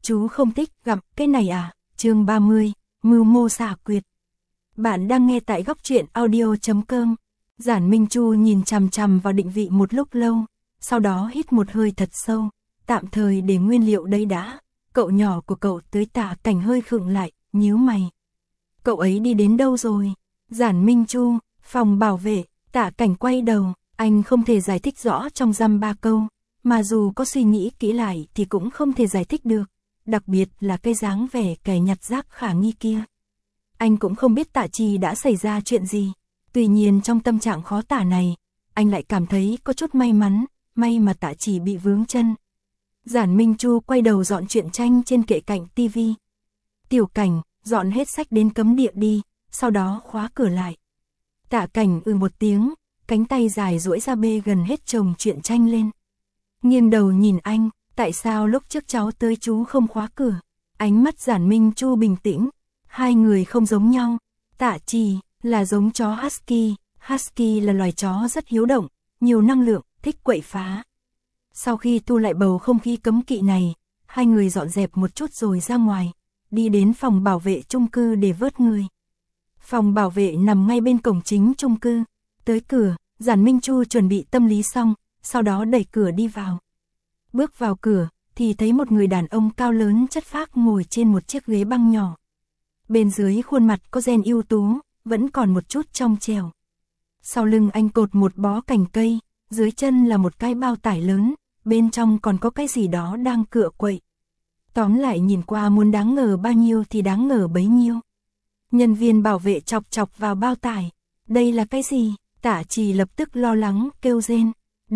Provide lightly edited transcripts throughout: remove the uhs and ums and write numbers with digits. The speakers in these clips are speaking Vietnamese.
chú không thích gặm cái này à? Chương 30, mưu mô xảo quyệt. Bạn đang nghe tại góc truyện audio.com. Giản Minh Chu nhìn chằm chằm vào định vị một lúc lâu, sau đó hít một hơi thật sâu, tạm thời để nguyên liệu đây đã. Cậu nhỏ của cậu tới Tạ Cảnh hơi khựng lại, nhíu mày. Cậu ấy đi đến đâu rồi? Giản Minh Chu, phòng bảo vệ. Tạ Cảnh quay đầu, anh không thể giải thích rõ trong dăm ba câu, mà dù có suy nghĩ kỹ lại thì cũng không thể giải thích được, đặc biệt là cái dáng vẻ kẻ nhặt rác khả nghi kia. Anh cũng không biết Tạ Trì đã xảy ra chuyện gì, tuy nhiên trong tâm trạng khó tả này, anh lại cảm thấy có chút may mắn, may mà Tạ Trì bị vướng chân. Giản Minh Chu quay đầu dọn truyện tranh trên kệ cạnh tivi. Tiểu Cảnh, dọn hết sách đến cấm địa đi, sau đó khóa cửa lại. Tạ Cảnh một tiếng, cánh tay dài duỗi ra bê gần hết chồng truyện tranh lên. Nghiêng đầu nhìn anh, tại sao lúc trước cháu tới chú không khóa cửa? Ánh mắt Giản Minh Chu bình tĩnh, hai người không giống nhau. Tạ Trì là giống chó Husky, Husky là loài chó rất hiếu động, nhiều năng lượng, thích quậy phá. Sau khi thu lại bầu không khí cấm kỵ này, hai người dọn dẹp một chút rồi ra ngoài, đi đến phòng bảo vệ chung cư để vớt người. Phòng bảo vệ nằm ngay bên cổng chính chung cư. Tới cửa, Giản Minh Chu chuẩn bị tâm lý xong, sau đó đẩy cửa đi vào. Bước vào cửa, thì thấy một người đàn ông cao lớn chất phác ngồi trên một chiếc ghế băng nhỏ. Bên dưới khuôn mặt có gen ưu tú, vẫn còn một chút trong trẻo. Sau lưng anh cột một bó cành cây, dưới chân là một cái bao tải lớn, bên trong còn có cái gì đó đang cựa quậy. Tóm lại nhìn qua muốn đáng ngờ bao nhiêu thì đáng ngờ bấy nhiêu. Nhân viên bảo vệ chọc chọc vào bao tải. Đây là cái gì? Tạ Trì lập tức lo lắng, kêu rên.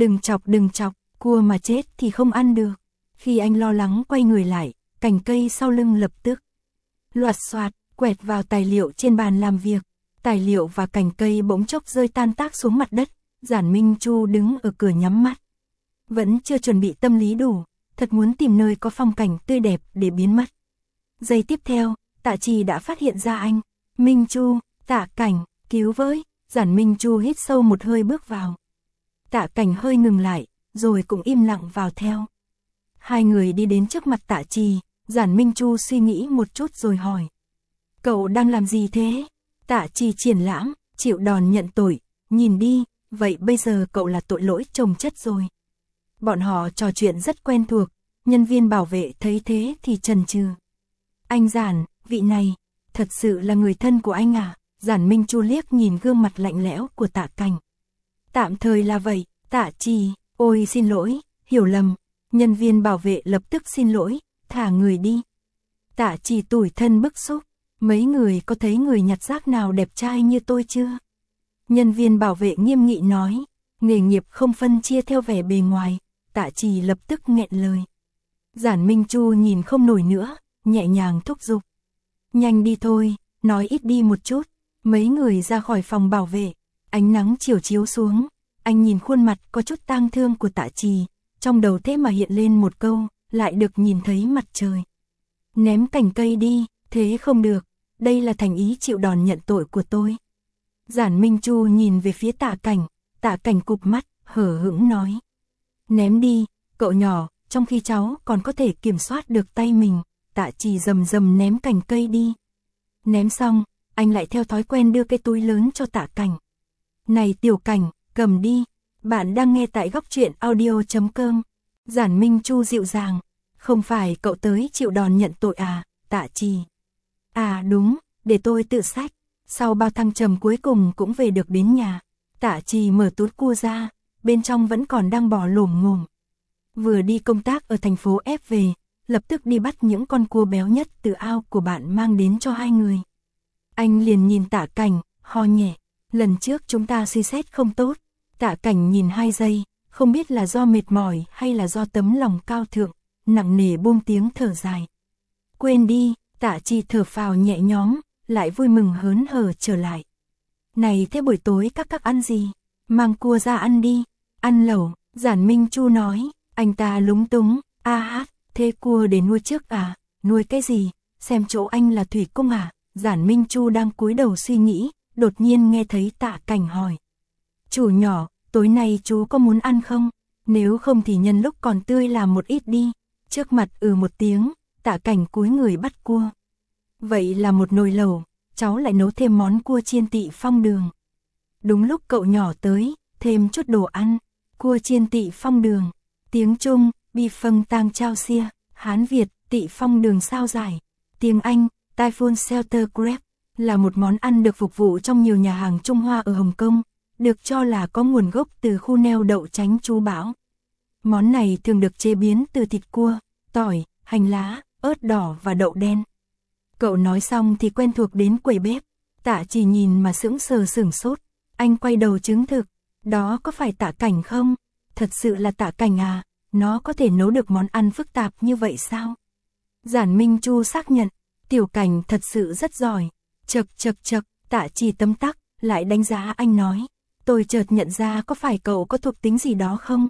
Đừng chọc, cua mà chết thì không ăn được. Khi anh lo lắng quay người lại, cành cây sau lưng lập tức loạt xoạt, quẹt vào tài liệu trên bàn làm việc. Tài liệu và cành cây bỗng chốc rơi tan tác xuống mặt đất. Giản Minh Chu đứng ở cửa nhắm mắt. Vẫn chưa chuẩn bị tâm lý đủ, thật muốn tìm nơi có phong cảnh tươi đẹp để biến mất. Giây tiếp theo, Tạ Trì đã phát hiện ra anh. Minh Chu, Tạ Cảnh, cứu với. Giản Minh Chu hít sâu một hơi bước vào. Tạ Cảnh hơi ngừng lại, rồi cũng im lặng vào theo. Hai người đi đến trước mặt Tạ Trì, Giản Minh Chu suy nghĩ một chút rồi hỏi. Cậu đang làm gì thế? Tạ Trì triển lãm, chịu đòn nhận tội, nhìn đi, vậy bây giờ cậu là tội lỗi chồng chất rồi. Bọn họ trò chuyện rất quen thuộc, nhân viên bảo vệ thấy thế thì chần chừ. Anh Giản, vị này, thật sự là người thân của anh à? Giản Minh Chu liếc nhìn gương mặt lạnh lẽo của Tạ Cảnh. Tạm thời là vậy. Tạ Trì, ôi xin lỗi, hiểu lầm. Nhân viên bảo vệ lập tức xin lỗi, thả người đi. Tạ Trì tủi thân bức xúc, mấy người có thấy người nhặt rác nào đẹp trai như tôi chưa? Nhân viên bảo vệ nghiêm nghị nói, nghề nghiệp không phân chia theo vẻ bề ngoài. Tạ Trì lập tức nghẹn lời. Giản Minh Chu nhìn không nổi nữa, nhẹ nhàng thúc giục. Nhanh đi thôi, nói ít đi một chút. Mấy người ra khỏi phòng bảo vệ, ánh nắng chiều chiếu xuống, anh nhìn khuôn mặt có chút tang thương của Tạ Trì, trong đầu thế mà hiện lên một câu, lại được nhìn thấy mặt trời. Ném cành cây đi, thế không được, đây là thành ý chịu đòn nhận tội của tôi. Giản Minh Chu nhìn về phía Tạ Cảnh cụp mắt, hở hững nói. Ném đi, cậu nhỏ, trong khi cháu còn có thể kiểm soát được tay mình. Tạ Trì rầm rầm ném cành cây đi. Ném xong, anh lại theo thói quen đưa cái túi lớn cho Tạ Cảnh. Này Tiểu Cảnh, cầm đi. Bạn đang nghe tại góc truyện audio.com. Giản Minh Chu dịu dàng. Không phải cậu tới chịu đòn nhận tội à, Tạ Trì? À đúng, để tôi tự xách. Sau bao thăng trầm cuối cùng cũng về được đến nhà. Tạ Trì mở túi cua ra, bên trong vẫn còn đang bò lổm ngổm. Vừa đi công tác ở thành phố F về, lập tức đi bắt những con cua béo nhất từ ao của bạn mang đến cho hai người. Anh liền nhìn Tạ Cảnh, ho nhẹ. Lần trước chúng ta suy xét không tốt. Tạ Cảnh nhìn 2 giây, không biết là do mệt mỏi hay là do tấm lòng cao thượng, nặng nề buông tiếng thở dài. Quên đi, Tạ Trì thở phào nhẹ nhõm, lại vui mừng hớn hở trở lại. Này thế buổi tối các ăn gì? Mang cua ra ăn đi. Ăn lẩu, Giản Minh Chu nói. Anh ta lúng túng, thế cua để nuôi trước à? Nuôi cái gì? Xem chỗ anh là thủy cung à? Giản Minh Chu đang cúi đầu suy nghĩ, đột nhiên nghe thấy Tạ Cảnh hỏi. Chủ nhỏ, tối nay chú có muốn ăn không? Nếu không thì nhân lúc còn tươi làm một ít đi. Trước mặt một tiếng, Tạ Cảnh cúi người bắt cua. Vậy là một nồi lẩu, cháu lại nấu thêm món cua chiên Tị Phong đường. Đúng lúc cậu nhỏ tới, thêm chút đồ ăn, cua chiên Tị Phong đường. Tiếng Trung, Bi Phân Tang Chao Xia, Hán Việt, Tị Phong đường sao giải. Tiếng Anh, Typhoon Shelter Crab, là một món ăn được phục vụ trong nhiều nhà hàng Trung Hoa ở Hồng Kông, được cho là có nguồn gốc từ khu neo đậu tránh chú bão. Món này thường được chế biến từ thịt cua, tỏi, hành lá, ớt đỏ và đậu đen. Cậu nói xong thì quen thuộc đến quầy bếp. Tạ Chỉ nhìn mà sững sốt. Anh quay đầu chứng thực. Đó có phải Tạ Cảnh không? Thật sự là Tạ Cảnh à? Nó có thể nấu được món ăn phức tạp như vậy sao? Giản Minh Chu xác nhận. Tiểu Cảnh thật sự rất giỏi. Chậc, Tạ Chỉ tấm tắc, lại đánh giá anh nói. Tôi chợt nhận ra có phải cậu có thuộc tính gì đó không?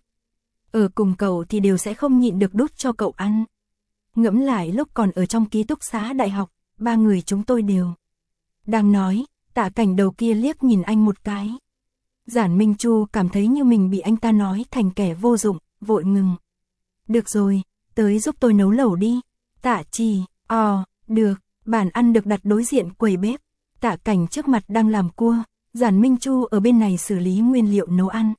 Ở cùng cậu thì đều sẽ không nhịn được đút cho cậu ăn. Ngẫm lại lúc còn ở trong ký túc xá đại học, 3 người chúng tôi đều. Đang nói, Tạ Cảnh đầu kia liếc nhìn anh một cái. Giản Minh Chu cảm thấy như mình bị anh ta nói thành kẻ vô dụng, vội ngừng. Được rồi, tới giúp tôi nấu lẩu đi. Tạ Chỉ, được, bàn ăn được đặt đối diện quầy bếp. Tạ Cảnh trước mặt đang làm cua, Giản Minh Chu ở bên này xử lý nguyên liệu nấu ăn.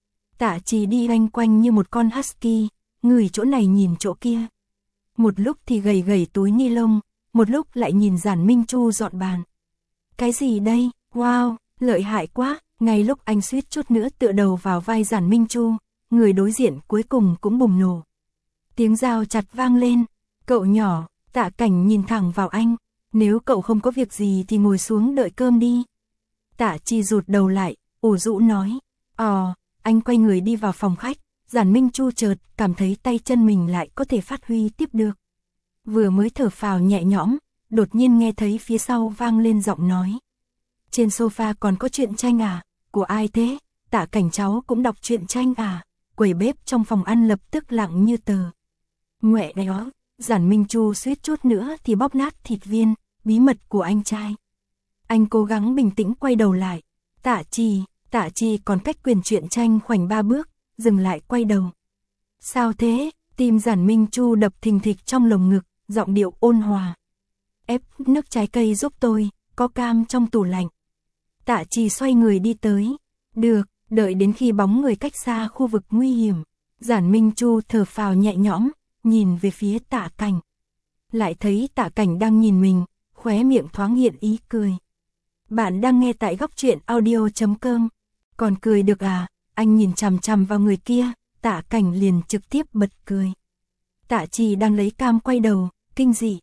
Tạ Chỉ đi loanh quanh như một con husky, ngửi chỗ này nhìn chỗ kia. Một lúc thì gầy túi ni lông, một lúc lại nhìn Giản Minh Chu dọn bàn. Cái gì đây? Wow, lợi hại quá. Ngay lúc anh suýt chút nữa tựa đầu vào vai Giản Minh Chu, người đối diện cuối cùng cũng bùng nổ. Tiếng dao chặt vang lên. Cậu nhỏ, Tạ Cảnh nhìn thẳng vào anh. Nếu cậu không có việc gì thì ngồi xuống đợi cơm đi. Tạ Chỉ rụt đầu lại, ủ rũ nói. Anh quay người đi vào phòng khách. Giản Minh Chu chợt cảm thấy tay chân mình lại có thể phát huy tiếp được. Vừa mới thở phào nhẹ nhõm, đột nhiên nghe thấy phía sau vang lên giọng nói. Trên sofa còn có truyện tranh à? Của ai thế? Tạ Cảnh cháu cũng đọc truyện tranh à? Quầy bếp trong phòng ăn lập tức lặng như tờ. Ngoẹ đó, Giản Minh Chu suýt chút nữa thì bóp nát thịt viên, bí mật của anh trai. Anh cố gắng bình tĩnh quay đầu lại. Tạ Chỉ còn cách quyển truyện tranh khoảnh 3 bước, dừng lại quay đầu. Sao thế? Tim Giản Minh Chu đập thình thịch trong lồng ngực, giọng điệu ôn hòa. Ép nước trái cây giúp tôi, có cam trong tủ lạnh. Tạ Chỉ xoay người đi tới. Được, đợi đến khi bóng người cách xa khu vực nguy hiểm. Giản Minh Chu thở phào nhẹ nhõm, nhìn về phía Tạ Cảnh. Lại thấy Tạ Cảnh đang nhìn mình, khóe miệng thoáng hiện ý cười. Bạn đang nghe tại góc truyện audio.com. Còn cười được à? Anh nhìn chằm chằm vào người kia, Tạ Cảnh liền trực tiếp bật cười. Tạ Chỉ đang lấy cam quay đầu, kinh dị.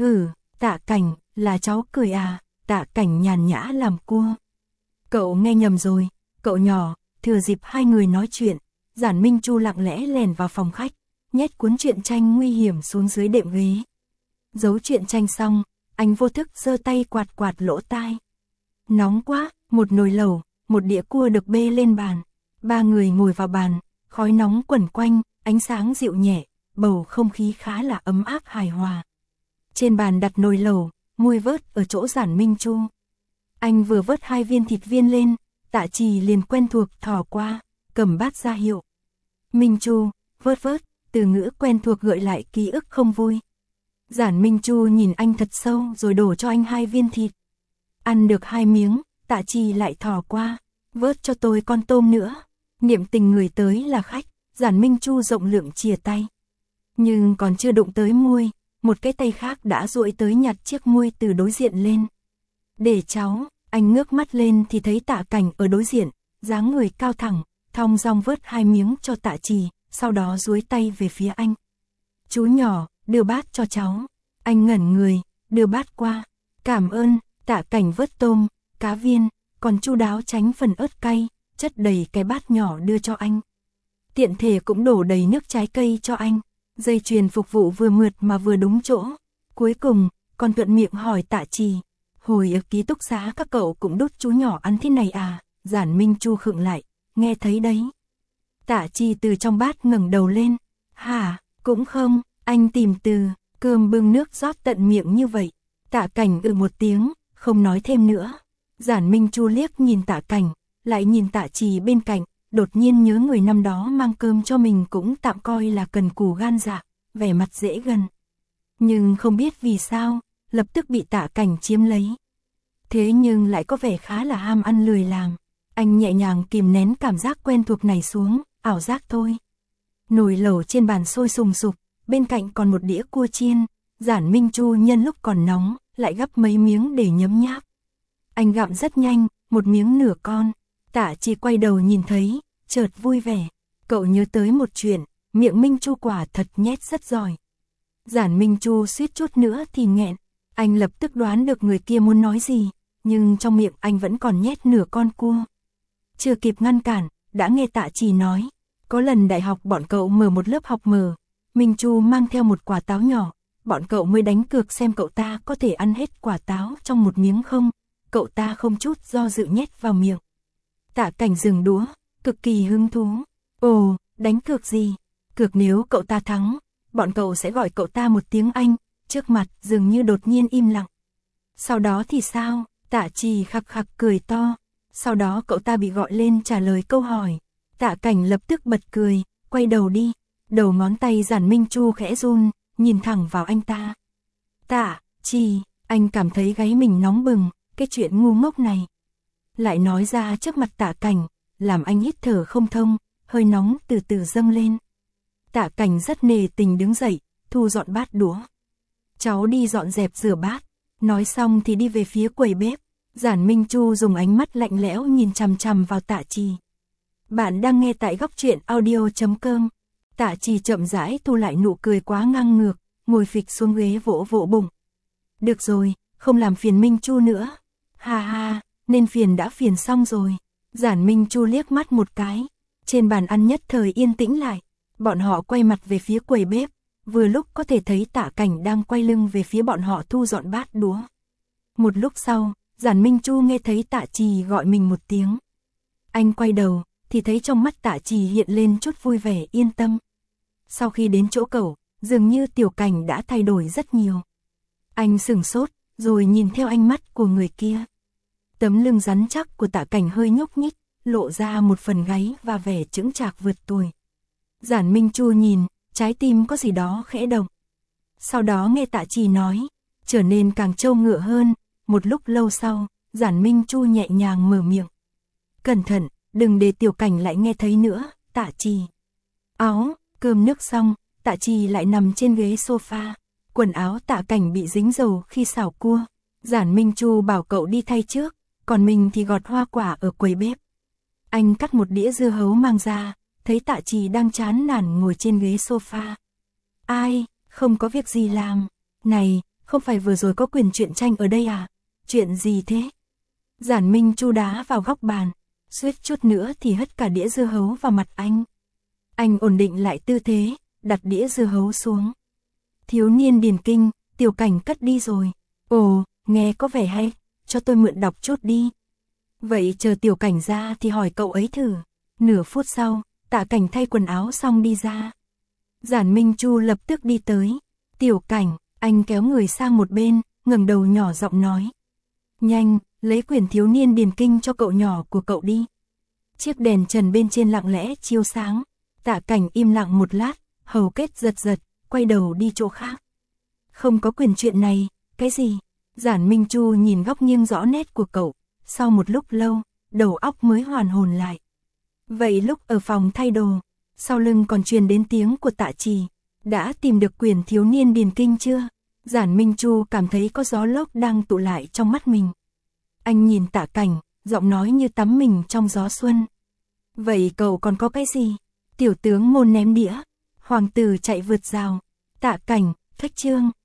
Tạ Cảnh, là cháu cười à? Tạ Cảnh nhàn nhã làm cua. Cậu nghe nhầm rồi, cậu nhỏ. Thừa dịp hai người nói chuyện, Giản Minh Chu lặng lẽ lèn vào phòng khách, nhét cuốn truyện tranh nguy hiểm xuống dưới đệm ghế. Giấu truyện tranh xong, anh vô thức giơ tay quạt lỗ tai. Nóng quá, một nồi lẩu, một đĩa cua được bê lên bàn. 3 người ngồi vào bàn, khói nóng quẩn quanh, ánh sáng dịu nhẹ, bầu không khí khá là ấm áp hài hòa. Trên bàn đặt nồi lẩu, mui vớt ở chỗ Giản Minh Chu. Anh vừa vớt 2 viên thịt viên lên, Tạ Chỉ liền quen thuộc thò qua, cầm bát ra hiệu. Minh Chu, vớt, từ ngữ quen thuộc gợi lại ký ức không vui. Giản Minh Chu nhìn anh thật sâu rồi đổ cho anh 2 viên thịt. Ăn được 2 miếng, Tạ Chỉ lại thò qua, vớt cho tôi con tôm nữa. Niệm tình người tới là khách, Giản Minh Chu rộng lượng chìa tay. Nhưng còn chưa đụng tới muôi, một cái tay khác đã duỗi tới nhặt chiếc muôi từ đối diện lên. Để cháu, anh ngước mắt lên thì thấy Tạ Cảnh ở đối diện, dáng người cao thẳng, thong dong vớt 2 miếng cho Tạ Chỉ, sau đó duỗi tay về phía anh. Chú nhỏ, đưa bát cho cháu. Anh ngẩn người, đưa bát qua. Cảm ơn. Tạ Cảnh vớt tôm, cá viên, còn chu đáo tránh phần ớt cay, chất đầy cái bát nhỏ đưa cho anh. Tiện thể cũng đổ đầy nước trái cây cho anh. Dây chuyền phục vụ vừa mượt mà vừa đúng chỗ. Cuối cùng, còn thuận miệng hỏi Tạ Chỉ. Hồi ở ký túc xá các cậu cũng đút chú nhỏ ăn thế này à? Giản Minh Chu khựng lại, nghe thấy đấy. Tạ Chỉ từ trong bát ngẩng đầu lên. Hả, cũng không, anh tìm từ, cơm bưng nước rót tận miệng như vậy. Tạ Cảnh một tiếng, không nói thêm nữa. Giản Minh Chu liếc nhìn Tạ Cảnh, lại nhìn Tạ Chỉ bên cạnh, đột nhiên nhớ người năm đó mang cơm cho mình cũng tạm coi là cần cù gan dạ, vẻ mặt dễ gần. Nhưng không biết vì sao, lập tức bị Tạ Cảnh chiếm lấy. Thế nhưng lại có vẻ khá là ham ăn lười làm. Anh nhẹ nhàng kìm nén cảm giác quen thuộc này xuống, ảo giác thôi. Nồi lẩu trên bàn sôi sùng sục, bên cạnh còn một đĩa cua chiên. Giản Minh Chu nhân lúc còn nóng, lại gắp mấy miếng để nhấm nháp. Anh gặm rất nhanh, một miếng nửa con. Tạ Chi quay đầu nhìn thấy, chợt vui vẻ. Cậu nhớ tới một chuyện, miệng Minh Chu quả thật nhét rất giỏi. Giản Minh Chu suýt chút nữa thì nghẹn. Anh lập tức đoán được người kia muốn nói gì, nhưng trong miệng anh vẫn còn nhét nửa con cua. Chưa kịp ngăn cản, đã nghe Tạ Chi nói. Có lần đại học bọn cậu mở một lớp học mở. Minh Chu mang theo một quả táo nhỏ. Bọn cậu mới đánh cược xem cậu ta có thể ăn hết quả táo trong một miếng không. Cậu ta không chút do dự nhét vào miệng. Tạ Cảnh dừng đũa, cực kỳ hứng thú. Ồ, đánh cược gì? Cược nếu cậu ta thắng, bọn cậu sẽ gọi cậu ta một tiếng Anh. Trước mặt dường như đột nhiên im lặng. Sau đó thì sao? Tạ Chi khặc khặc cười to. Sau đó cậu ta bị gọi lên trả lời câu hỏi. Tạ Cảnh lập tức bật cười, quay đầu đi. Đầu ngón tay Giản Minh Chu khẽ run, nhìn thẳng vào anh ta. Tạ Chi, anh cảm thấy gáy mình nóng bừng, cái chuyện ngu ngốc này. Lại nói ra trước mặt Tạ Cảnh, làm anh hít thở không thông, hơi nóng từ từ dâng lên. Tạ Cảnh rất nề tình đứng dậy, thu dọn bát đũa. Cháu đi dọn dẹp rửa bát. Nói xong thì đi về phía quầy bếp. Giản Minh Chu dùng ánh mắt lạnh lẽo nhìn chằm chằm vào Tạ Chi. Bạn đang nghe tại góc truyện audio.com. Tạ Chi chậm rãi thu lại nụ cười quá ngang ngược, ngồi phịch xuống ghế vỗ vỗ bụng. Được rồi, không làm phiền Minh Chu nữa. Ha ha, nên phiền đã phiền xong rồi. Giản Minh Chu liếc mắt một cái. Trên bàn ăn nhất thời yên tĩnh lại. Bọn họ quay mặt về phía quầy bếp. Vừa lúc có thể thấy Tạ Cảnh đang quay lưng về phía bọn họ thu dọn bát đũa. Một lúc sau, Giản Minh Chu nghe thấy Tạ Chi gọi mình một tiếng. Anh quay đầu, thì thấy trong mắt Tạ Chi hiện lên chút vui vẻ yên tâm. Sau khi đến chỗ cậu, dường như Tiểu Cảnh đã thay đổi rất nhiều. Anh sửng sốt, rồi nhìn theo ánh mắt của người kia. Tấm lưng rắn chắc của Tạ Cảnh hơi nhúc nhích, lộ ra một phần gáy và vẻ chững chạc vượt tuổi. Giản Minh Chu nhìn, trái tim có gì đó khẽ động. Sau đó nghe Tạ Chi nói, trở nên càng trâu ngựa hơn. Một lúc lâu sau, Giản Minh Chu nhẹ nhàng mở miệng. Cẩn thận, đừng để Tiểu Cảnh lại nghe thấy nữa, Tạ Chi. Áo, cơm nước xong, Tạ Chi lại nằm trên ghế sofa. Quần áo Tạ Cảnh bị dính dầu khi xào cua. Giản Minh Chu bảo cậu đi thay trước, còn mình thì gọt hoa quả ở quầy bếp. Anh cắt một đĩa dưa hấu mang ra, thấy Tạ Chi đang chán nản ngồi trên ghế sofa. Ai, không có việc gì làm. Này, không phải vừa rồi có quyền truyện tranh ở đây à? Chuyện gì thế? Giản Minh Chu đá vào góc bàn, suýt chút nữa thì hất cả đĩa dưa hấu vào mặt anh. Anh ổn định lại tư thế, đặt đĩa dưa hấu xuống. Thiếu niên điền kinh, Tiểu Cảnh cất đi rồi. Ồ, nghe có vẻ hay, cho tôi mượn đọc chút đi. Vậy chờ Tiểu Cảnh ra thì hỏi cậu ấy thử. Nửa phút sau, Tạ Cảnh thay quần áo xong đi ra. Giản Minh Chu lập tức đi tới. Tiểu Cảnh, anh kéo người sang một bên, ngẩng đầu nhỏ giọng nói. Nhanh, lấy quyển thiếu niên điền kinh cho cậu nhỏ của cậu đi. Chiếc đèn trần bên trên lặng lẽ chiếu sáng. Tạ Cảnh im lặng một lát, hầu kết giật giật, quay đầu đi chỗ khác. Không có quyền chuyện này, cái gì? Giản Minh Chu nhìn góc nghiêng rõ nét của cậu, sau một lúc lâu, đầu óc mới hoàn hồn lại. Vậy lúc ở phòng thay đồ, sau lưng còn truyền đến tiếng của Tạ Chi. Đã tìm được quyển thiếu niên điền kinh chưa? Giản Minh Chu cảm thấy có gió lốc đang tụ lại trong mắt mình. Anh nhìn Tạ Cảnh, giọng nói như tắm mình trong gió xuân. Vậy cậu còn có cái gì? Tiểu tướng môn ném đĩa, hoàng tử chạy vượt rào. Tạ Cảnh, khách trương,